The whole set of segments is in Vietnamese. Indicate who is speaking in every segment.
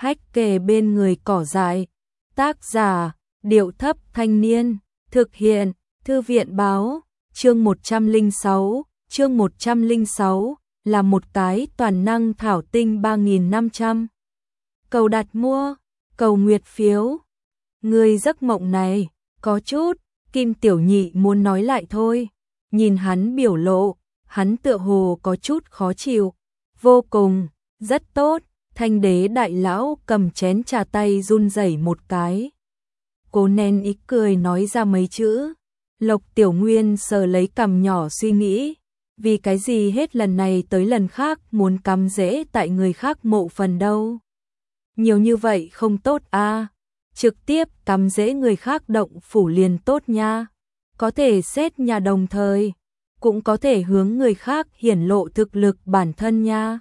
Speaker 1: hách kề bên người cỏ dại. Tác giả, Điệu Thấp Thanh Niên, thực hiện, Thư viện Báo, chương 106, là một cái toàn năng thảo tinh 3.500. Cầu đặt mua, cầu nguyệt phiếu. Người giấc mộng này, có chút, Kim Tiểu Nhị muốn nói lại thôi. Nhìn hắn biểu lộ, hắn tựa hồ có chút khó chịu. Vô cùng, rất tốt. Thanh đế đại lão cầm chén trà tay run rẩy một cái. Cố nén ý cười nói ra mấy chữ. Lộc Tiểu Nguyên sờ lấy cằm nhỏ suy nghĩ. Vì cái gì hết lần này tới lần khác muốn cắm rễ tại người khác mộ phần đâu. Nhiều như vậy không tốt à. Trực tiếp cắm rễ người khác động phủ liền tốt nha. Có thể xét nhà đồng thời. Cũng có thể hướng người khác hiển lộ thực lực bản thân nha.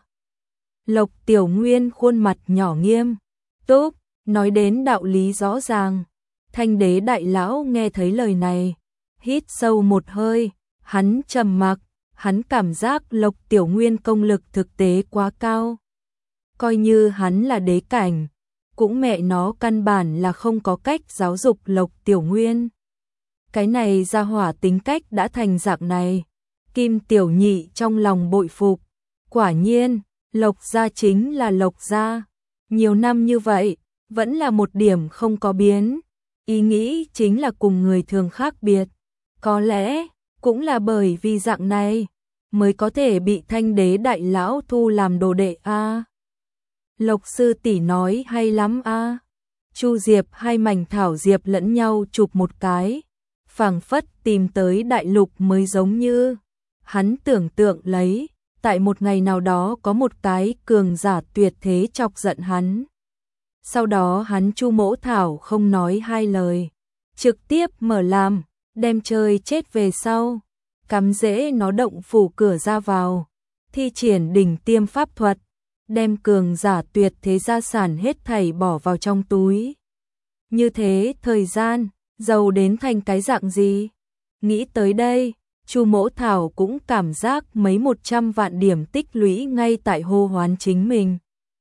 Speaker 1: Lộc Tiểu Nguyên khuôn mặt nhỏ nghiêm túc, nói đến đạo lý rõ ràng. Thanh đế đại lão nghe thấy lời này, hít sâu một hơi, hắn trầm mặc, hắn cảm giác Lộc Tiểu Nguyên công lực thực tế quá cao. Coi như hắn là đế cảnh, cũng mẹ nó căn bản là không có cách giáo dục Lộc Tiểu Nguyên. Cái này ra hỏa tính cách đã thành dạng này. Kim Tiểu Nhị trong lòng bội phục, quả nhiên, Lộc gia chính là Lộc gia. Nhiều năm như vậy, vẫn là một điểm không có biến. Ý nghĩ chính là cùng người thường khác biệt. Có lẽ, cũng là bởi vì dạng này, mới có thể bị Thanh đế đại lão thu làm đồ đệ a. Lộc sư tỷ nói hay lắm a. Chu Diệp hai mảnh thảo diệp lẫn nhau chụp một cái, phảng phất tìm tới đại lục mới giống như. Hắn tưởng tượng lấy, tại một ngày nào đó có một cái cường giả tuyệt thế chọc giận hắn. Sau đó hắn Chu Mỗ Thảo không nói hai lời, trực tiếp mở làm, đem chơi chết về sau, cắm rễ nó động phủ cửa ra vào, thi triển đỉnh tiêm pháp thuật, đem cường giả tuyệt thế gia sản hết thảy bỏ vào trong túi. Như thế thời gian, giàu đến thành cái dạng gì? Nghĩ tới đây, Chu Mỗ Thảo cũng cảm giác mấy 100 vạn điểm tích lũy ngay tại hô hoán chính mình.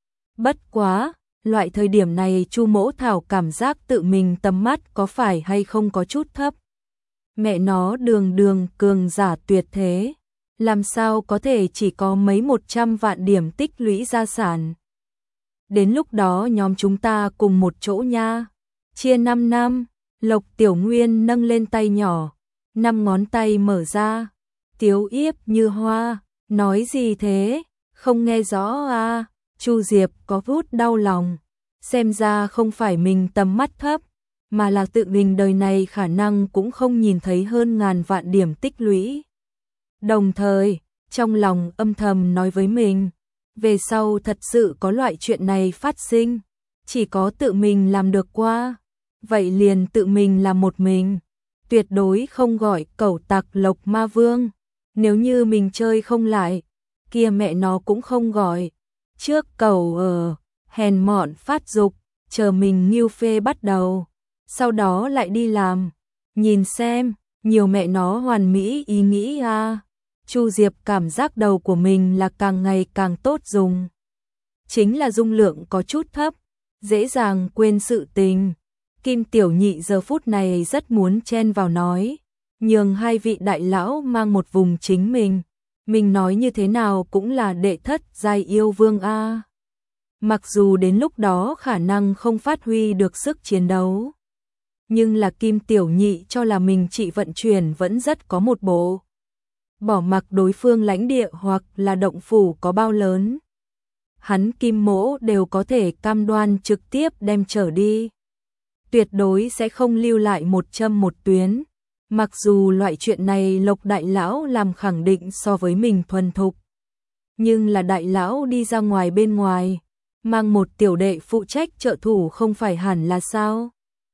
Speaker 1: Bất quá, loại thời điểm này Chu Mỗ Thảo cảm giác tự mình tầm mắt có phải hay không có chút thấp. Mẹ nó đường cường giả tuyệt thế, làm sao có thể chỉ có mấy 100 vạn điểm tích lũy gia sản. Đến lúc đó nhóm chúng ta cùng một chỗ nha. Chia 5 năm, Lộc Tiểu Nguyên nâng lên tay nhỏ, 5 ngón tay mở ra, tiếu yếp như hoa, nói gì thế, không nghe rõ à. Chu Diệp có vút đau lòng, xem ra không phải mình tầm mắt thấp, mà là tự mình đời này khả năng cũng không nhìn thấy hơn ngàn vạn điểm tích lũy. Đồng thời, trong lòng âm thầm nói với mình, về sau thật sự có loại chuyện này phát sinh, chỉ có tự mình làm được qua, vậy liền tự mình làm một mình. Tuyệt đối không gọi cẩu tặc Lộc Ma Vương. Nếu như mình chơi không lại, kia mẹ nó cũng không gọi. Trước cẩu hèn mọn phát dục, chờ mình nghiêu phê bắt đầu. Sau đó lại đi làm. Nhìn xem, nhiều mẹ nó hoàn mỹ ý nghĩ à. Chu Diệp cảm giác đầu của mình là càng ngày càng tốt dùng. Chính là dung lượng có chút thấp, dễ dàng quên sự tình. Kim Tiểu Nhị giờ phút này rất muốn chen vào nói, nhường hai vị đại lão mang một vùng chính mình nói như thế nào cũng là đệ thất giai yêu vương a. Mặc dù đến lúc đó khả năng không phát huy được sức chiến đấu, nhưng là Kim Tiểu Nhị cho là mình trị vận chuyển vẫn rất có một bộ. Bỏ mặc đối phương lãnh địa hoặc là động phủ có bao lớn, hắn Kim Mỗ đều có thể cam đoan trực tiếp đem trở đi. Tuyệt đối sẽ không lưu lại một châm một tuyến. Mặc dù loại chuyện này Lộc đại lão làm khẳng định so với mình thuần thục, nhưng là đại lão đi ra ngoài bên ngoài, mang một tiểu đệ phụ trách trợ thủ không phải hẳn là sao?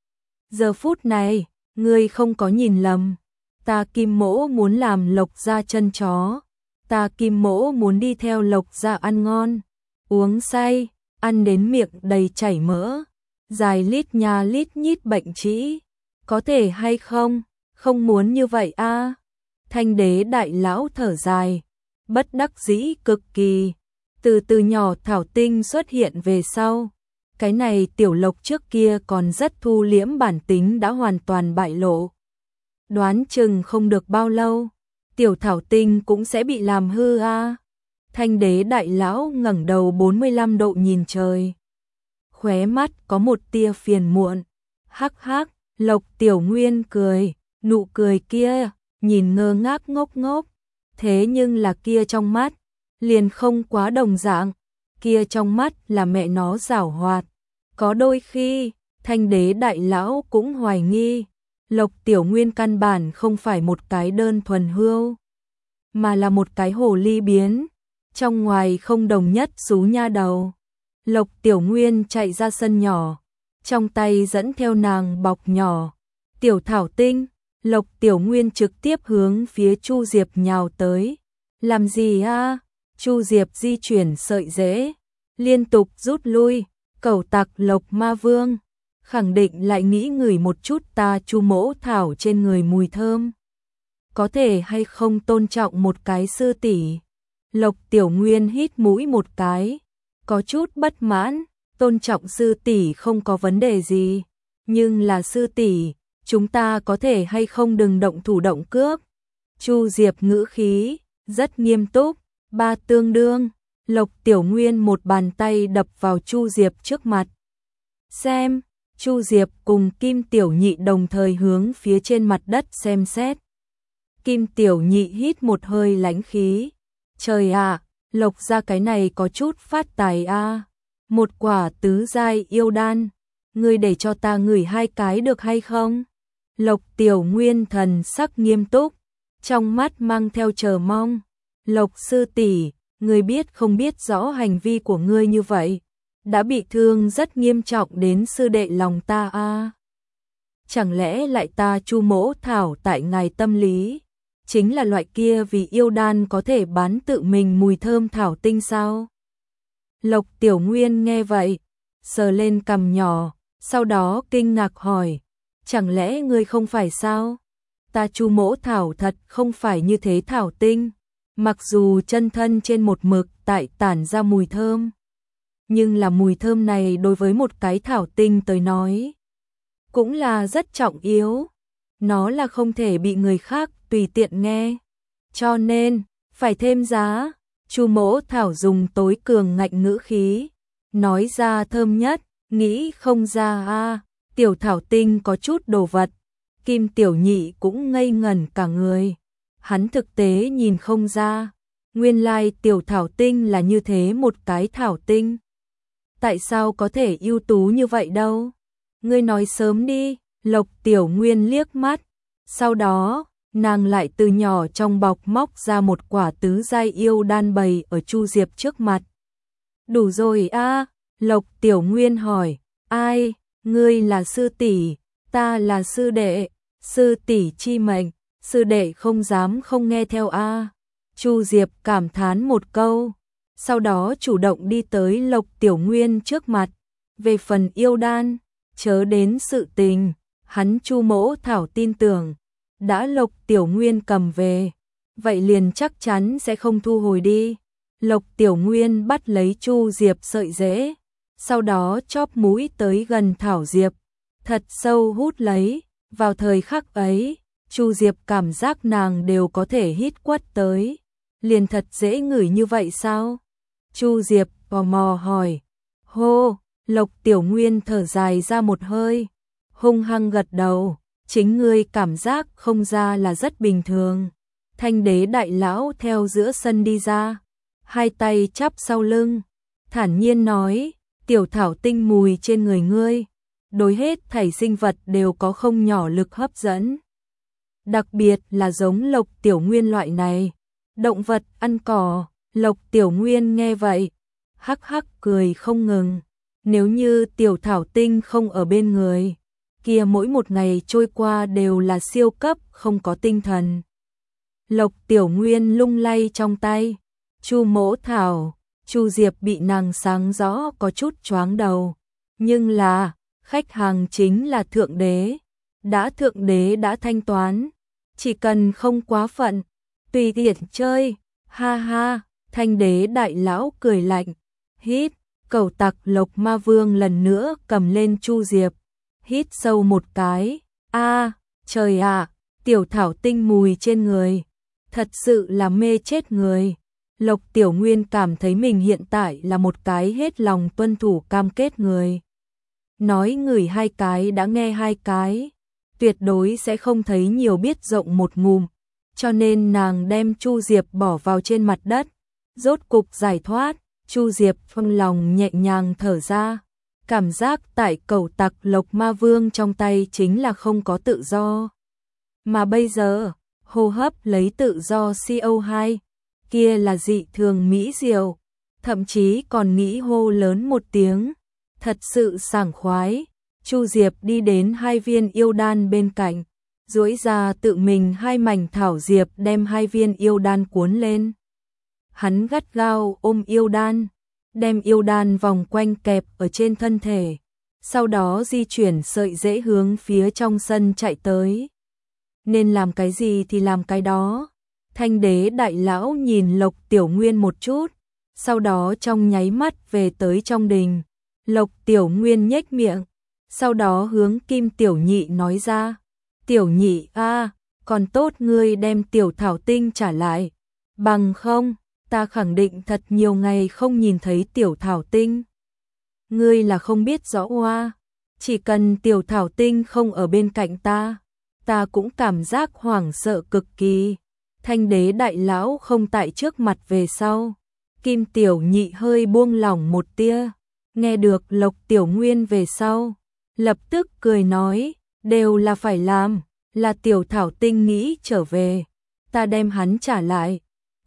Speaker 1: Giờ phút này, ngươi không có nhìn lầm, ta Kim Mỗ muốn làm Lộc gia chân chó, ta Kim Mỗ muốn đi theo Lộc gia ăn ngon, uống say, ăn đến miệng đầy chảy mỡ. Dài lít nha lít nhít bệnh trĩ, có thể hay không, không muốn như vậy a. Thanh đế đại lão thở dài, bất đắc dĩ cực kỳ, từ nhỏ thảo tinh xuất hiện về sau, Cái này Tiểu Lộc trước kia còn rất thu liễm, bản tính đã hoàn toàn bại lộ. Đoán chừng không được bao lâu, Tiểu Thảo Tinh cũng sẽ bị làm hư a. Thanh Đế đại lão ngẩng đầu 45 độ nhìn trời. Khóe mắt có một tia phiền muộn. Hắc hắc, Lộc Tiểu Nguyên cười, nụ cười kia, nhìn ngơ ngác ngốc ngốc. Thế nhưng là kia trong mắt, liền không quá đồng dạng. Kia trong mắt là mẹ nó giảo hoạt. Có đôi khi, Thanh Đế đại lão cũng hoài nghi. Lộc Tiểu Nguyên căn bản không phải một cái đơn thuần hươu, mà là một cái hồ ly biến. Trong ngoài không đồng nhất xú nha đầu. Lộc Tiểu Nguyên chạy ra sân nhỏ, trong tay dẫn theo nàng bọc nhỏ. Tiểu Thảo Tinh, Lộc Tiểu Nguyên trực tiếp hướng phía Chu Diệp nhào tới. Làm gì a? Chu Diệp di chuyển sợi rễ, liên tục rút lui. Cẩu tặc Lộc Ma Vương, khẳng định lại nghĩ ngửi một chút ta Chu mỗ thảo trên người mùi thơm. Có thể hay không tôn trọng một cái sư tỷ? Lộc Tiểu Nguyên hít mũi một cái, có chút bất mãn. Tôn trọng sư tỷ không có vấn đề gì, nhưng là sư tỷ, chúng ta có thể hay không đừng động thủ động cước? Chu Diệp ngữ khí rất nghiêm túc. Ba tương đương. Lộc Tiểu Nguyên một bàn tay đập vào Chu Diệp trước mặt. Xem. Chu Diệp cùng Kim Tiểu Nhị đồng thời hướng phía trên mặt đất xem xét. Kim Tiểu Nhị hít một hơi lãnh khí. Trời ạ, Lộc ra cái này có chút phát tài a. Một quả tứ giai yêu đan, ngươi để cho ta ngửi 2 cái được hay không? Lộc Tiểu Nguyên thần sắc nghiêm túc, trong mắt mang theo chờ mong. Lộc sư tỷ, ngươi biết không biết rõ hành vi của ngươi như vậy đã bị thương rất nghiêm trọng đến sư đệ lòng ta a. Chẳng lẽ lại ta Chu mỗ thảo tại ngài tâm lý chính là loại kia vì yêu đan có thể bán tự mình mùi thơm thảo tinh sao? Lộc Tiểu Nguyên nghe vậy, sờ lên cằm nhỏ, sau đó kinh ngạc hỏi, chẳng lẽ ngươi không phải sao? Ta Chu mỗ thảo thật không phải như thế thảo tinh, mặc dù chân thân trên một mực tại tản ra mùi thơm, nhưng là mùi thơm này đối với một cái thảo tinh tới nói cũng là rất trọng yếu. Nó là không thể bị người khác tùy tiện nghe, cho nên phải thêm giá. Chu mỗ thảo dùng tối cường ngạnh ngữ khí nói ra thơm nhất, nghĩ không ra a. Tiểu Thảo Tinh có chút đồ vật. Kim Tiểu Nhị cũng ngây ngẩn cả người. Hắn thực tế nhìn không ra, nguyên lai Tiểu Thảo Tinh là như thế một cái thảo tinh. Tại sao có thể ưu tú như vậy đâu? Ngươi nói sớm đi. Lộc Tiểu Nguyên liếc mắt, sau đó nàng lại từ nhỏ trong bọc móc ra một quả tứ giai yêu đan bày ở Chu Diệp trước mặt. Đủ rồi a. Lộc Tiểu Nguyên hỏi, ai? Ngươi là sư tỷ, ta là sư đệ. Sư tỷ chi mệnh, sư đệ không dám không nghe theo a. Chu Diệp cảm thán một câu, sau đó chủ động đi tới Lộc Tiểu Nguyên trước mặt. Về phần yêu đan, chớ đến sự tình, hắn Chu mỗ thảo tin tưởng, đã Lộc Tiểu Nguyên cầm về, vậy liền chắc chắn sẽ không thu hồi đi. Lộc Tiểu Nguyên bắt lấy Chu Diệp sợi rễ, sau đó chóp mũi tới gần thảo diệp, thật sâu hút lấy. Vào thời khắc ấy, Chu Diệp cảm giác nàng đều có thể hít quất tới. Liền thật dễ ngửi như vậy sao? Chu Diệp tò mò hỏi. Hô, Lộc Tiểu Nguyên thở dài ra một hơi, hung hăng gật đầu, chính ngươi cảm giác không ra là rất bình thường. Thanh Đế đại lão theo giữa sân đi ra, hai tay chắp sau lưng, thản nhiên nói, tiểu thảo tinh mùi trên người ngươi, đối hết thảy sinh vật đều có không nhỏ lực hấp dẫn. Đặc biệt là giống Lộc Tiểu Nguyên loại này, động vật ăn cỏ. Lộc Tiểu Nguyên nghe vậy, hắc hắc cười không ngừng. Nếu như tiểu thảo tinh không ở bên người, kia mỗi một ngày trôi qua đều là siêu cấp không có tinh thần. Lộc Tiểu Nguyên lung lay trong tay, Chu mỗ thảo. Chu Diệp bị nàng sáng rõ có chút choáng đầu, nhưng là khách hàng chính là thượng đế, thượng đế đã thanh toán, chỉ cần không quá phận, tùy tiện chơi. Ha ha. Thanh Đế đại lão cười lạnh, hít, Cẩu tặc Lộc Ma Vương lần nữa cầm lên Chu Diệp, hít sâu một cái, a, trời ạ, tiểu thảo tinh mùi trên người, thật sự là mê chết người. Lộc Tiểu Nguyên cảm thấy mình hiện tại là một cái hết lòng tuân thủ cam kết người. Nói ngửi 2 cái đã nghe 2 cái, tuyệt đối sẽ không thấy nhiều biết rộng một ngụm, cho nên nàng đem Chu Diệp bỏ vào trên mặt đất, rốt cục giải thoát. Chu Diệp trong lòng nhẹ nhàng thở ra, cảm giác tại cẩu tặc Lộc Ma Vương trong tay chính là không có tự do. Mà bây giờ, hô hấp lấy tự do CO2, kia là dị thường mỹ diệu, thậm chí còn nghĩ hô lớn một tiếng, thật sự sảng khoái. Chu Diệp đi đến 2 viên yêu đan bên cạnh, duỗi ra tự mình 2 mảnh thảo diệp đem 2 viên yêu đan cuốn lên. Hắn gắt gao ôm yêu đan, đem yêu đan vòng quanh kẹp ở trên thân thể, sau đó di chuyển sợi rễ hướng phía trong sân chạy tới. Nên làm cái gì thì làm cái đó. Thanh đế đại lão nhìn Lộc Tiểu Nguyên một chút, sau đó trong nháy mắt về tới trong đình. Lộc Tiểu Nguyên nhếch miệng, sau đó hướng Kim Tiểu Nhị nói ra, Tiểu Nhị a, còn tốt ngươi đem tiểu thảo tinh trả lại, bằng không ta khẳng định thật nhiều ngày không nhìn thấy tiểu thảo tinh. Ngươi là không biết rõ oa, chỉ cần tiểu thảo tinh không ở bên cạnh ta cũng cảm giác hoảng sợ cực kỳ. Thanh đế đại lão không tại trước mặt về sau, Kim Tiểu Nhị hơi buông lỏng một tia, nghe được Lộc Tiểu Nguyên về sau, lập tức cười nói, đều là phải làm, là tiểu thảo tinh nghĩ trở về, ta đem hắn trả lại.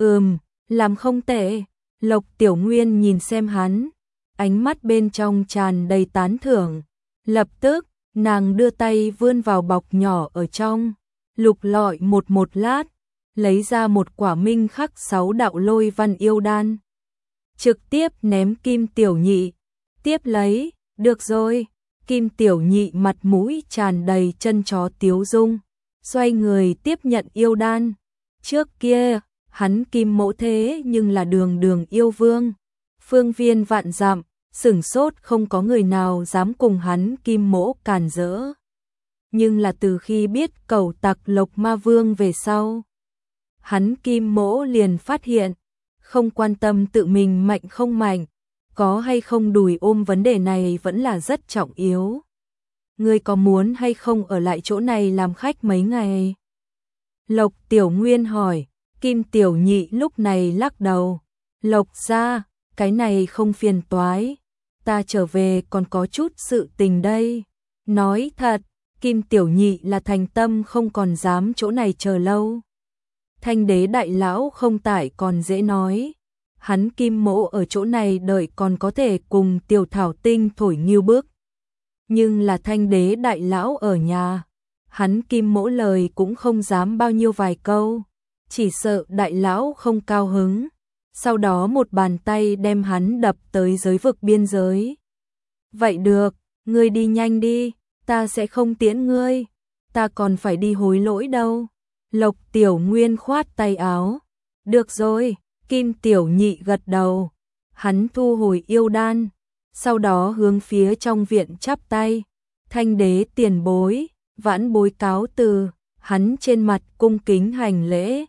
Speaker 1: Làm không tệ. Lộc Tiểu Nguyên nhìn xem hắn, ánh mắt bên trong tràn đầy tán thưởng. Lập tức, nàng đưa tay vươn vào bọc nhỏ ở trong, lục lọi một lát, lấy ra một quả minh khắc 6 đạo lôi văn yêu đan, trực tiếp ném Kim Tiểu Nhị. Tiếp lấy, được rồi. Kim Tiểu Nhị mặt mũi tràn đầy chân chó tiếu dung, xoay người tiếp nhận yêu đan. Trước kia, hắn Kim Mỗ thế nhưng là đường đường yêu vương, phương viên vạn dặm, sửng sốt không có người nào dám cùng hắn Kim Mỗ càn rỡ. Nhưng là từ khi biết cẩu tặc Lộc Ma Vương về sau, hắn Kim Mỗ liền phát hiện, không quan tâm tự mình mạnh không mạnh, có hay không đùi ôm vấn đề này vẫn là rất trọng yếu. Ngươi có muốn hay không ở lại chỗ này làm khách mấy ngày? Lộc Tiểu Nguyên hỏi. Kim Tiểu Nhị lúc này lắc đầu. Lộc gia, cái này không phiền toái, ta trở về còn có chút sự tình đây. Nói thật, Kim Tiểu Nhị là thành tâm không còn dám chỗ này chờ lâu. Thanh đế đại lão không tải còn dễ nói, hắn Kim Mỗ ở chỗ này đợi còn có thể cùng tiểu thảo tinh thổi nghiêu bước. Nhưng là thanh đế đại lão ở nhà, hắn Kim Mỗ lời cũng không dám bao nhiêu vài câu, chỉ sợ đại lão không cao hứng, sau đó một bàn tay đem hắn đập tới giới vực biên giới. Vậy được, ngươi đi nhanh đi, ta sẽ không tiễn ngươi, ta còn phải đi hối lỗi đâu. Lộc Tiểu Nguyên khoát tay áo. Được rồi. Kim Tiểu Nhị gật đầu, hắn thu hồi yêu đan, sau đó hướng phía trong viện chắp tay. Thanh đế tiền bối, vãn bối cáo từ. Hắn trên mặt cung kính hành lễ.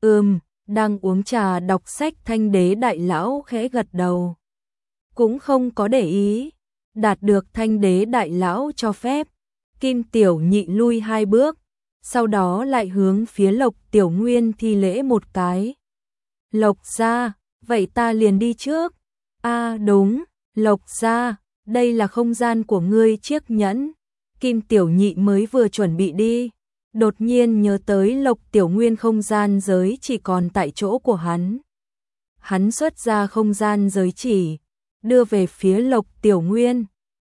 Speaker 1: Đang uống trà đọc sách thanh đế đại lão khẽ gật đầu, cũng không có để ý. Đạt được thanh đế đại lão cho phép, Kim Tiểu Nhị lui 2 bước, sau đó lại hướng phía Lộc Tiểu Nguyên thi lễ một cái. Lộc gia, vậy ta liền đi trước. Đúng, Lộc gia, đây là không gian của ngươi chiếc nhẫn. Kim Tiểu Nhị mới vừa chuẩn bị đi, đột nhiên nhớ tới Lộc Tiểu Nguyên không gian giới chỉ còn tại chỗ của hắn. Hắn xuất ra không gian giới chỉ, đưa về phía Lộc Tiểu Nguyên.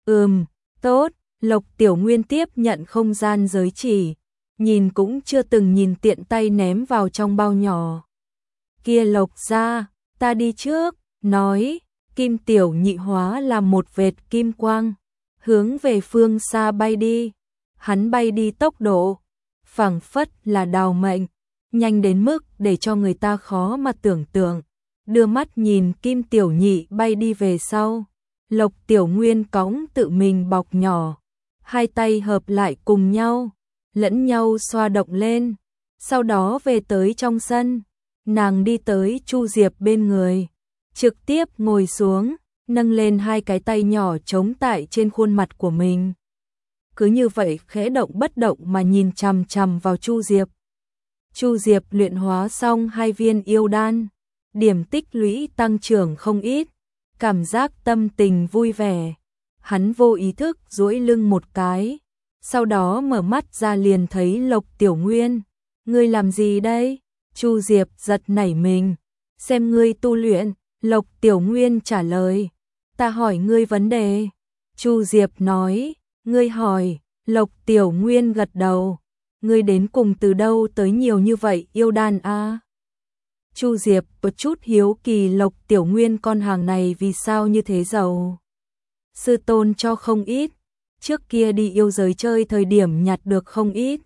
Speaker 1: Tốt. Lộc Tiểu Nguyên tiếp nhận không gian giới chỉ, nhìn cũng chưa từng nhìn tiện tay ném vào trong bao nhỏ. Kia Lộc gia, ta đi trước, nói, Kim Tiểu Nhị hóa làm một vệt kim quang, hướng về phương xa bay đi. Hắn bay đi tốc độ phảng phất là đào mệnh, nhanh đến mức để cho người ta khó mà tưởng tượng. Đưa mắt nhìn Kim Tiểu Nhị bay đi về sau, Lộc Tiểu Nguyên cõng tự mình bọc nhỏ, hai tay hợp lại cùng nhau, lẫn nhau xoa động lên, sau đó về tới trong sân, nàng đi tới Chu Diệp bên người, trực tiếp ngồi xuống, nâng lên hai cái tay nhỏ chống tại trên khuôn mặt của mình. Cứ như vậy khẽ động bất động mà nhìn chằm chằm vào Chu Diệp. Chu Diệp luyện hóa xong 2 viên yêu đan, điểm tích lũy tăng trưởng không ít, cảm giác tâm tình vui vẻ. Hắn vô ý thức duỗi lưng một cái, sau đó mở mắt ra liền thấy Lộc Tiểu Nguyên. Ngươi làm gì đây? Chu Diệp giật nảy mình. Xem ngươi tu luyện, Lộc Tiểu Nguyên trả lời. Ta hỏi ngươi vấn đề. Chu Diệp nói, ngươi hỏi, Lộc Tiểu Nguyên gật đầu. Ngươi đến cùng từ đâu tới nhiều như vậy yêu đan a? Chu Diệp có chút hiếu kỳ Lộc Tiểu Nguyên con hàng này vì sao như thế giàu. Sư tôn cho không ít, trước kia đi yêu giới chơi thời điểm nhặt được không ít.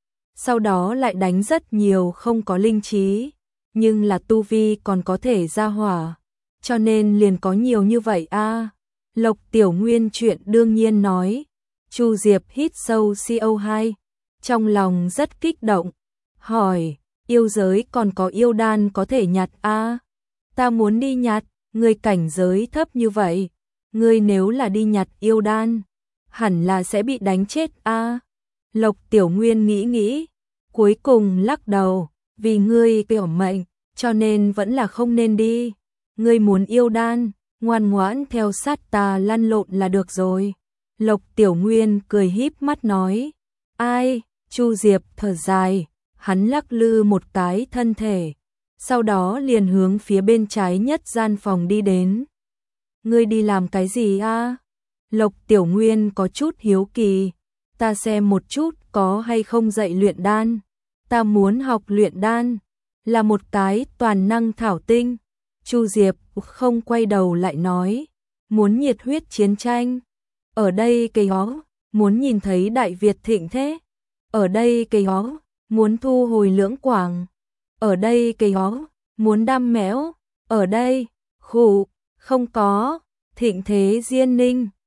Speaker 1: Sau đó lại đánh rất nhiều không có linh trí, nhưng là tu vi còn có thể ra hỏa, cho nên liền có nhiều như vậy a. Lộc Tiểu Nguyên chuyện đương nhiên nói. Chu Diệp hít sâu CO2, trong lòng rất kích động, hỏi, yêu giới còn có yêu đan có thể nhặt a? Ta muốn đi nhặt, ngươi cảnh giới thấp như vậy, ngươi nếu là đi nhặt yêu đan, hẳn là sẽ bị đánh chết a. Lộc Tiểu Nguyên nghĩ, cuối cùng lắc đầu, vì ngươi kiểu mệnh, cho nên vẫn là không nên đi. Ngươi muốn yêu đan, ngoan ngoãn theo sát ta lăn lộn là được rồi. Lộc Tiểu Nguyên cười híp mắt nói, ai? Chu Diệp thở dài, hắn lắc lư một cái thân thể, sau đó liền hướng phía bên trái nhất gian phòng đi đến. Ngươi đi làm cái gì a? Lộc Tiểu Nguyên có chút hiếu kỳ, ta xem một chút có hay không dạy luyện đan. Ta muốn học luyện đan, là một cái toàn năng thảo tinh. Chu Diệp không quay đầu lại nói, muốn nhiệt huyết chiến tranh. Ở đây cây ó, muốn nhìn thấy Đại Việt thịnh thế. Ở đây cây ó, muốn thu hồi Lưỡng Quảng. Ở đây cây ó, muốn đam mẽo. Ở đây, khụ, không có, thịnh thế Diên Ninh.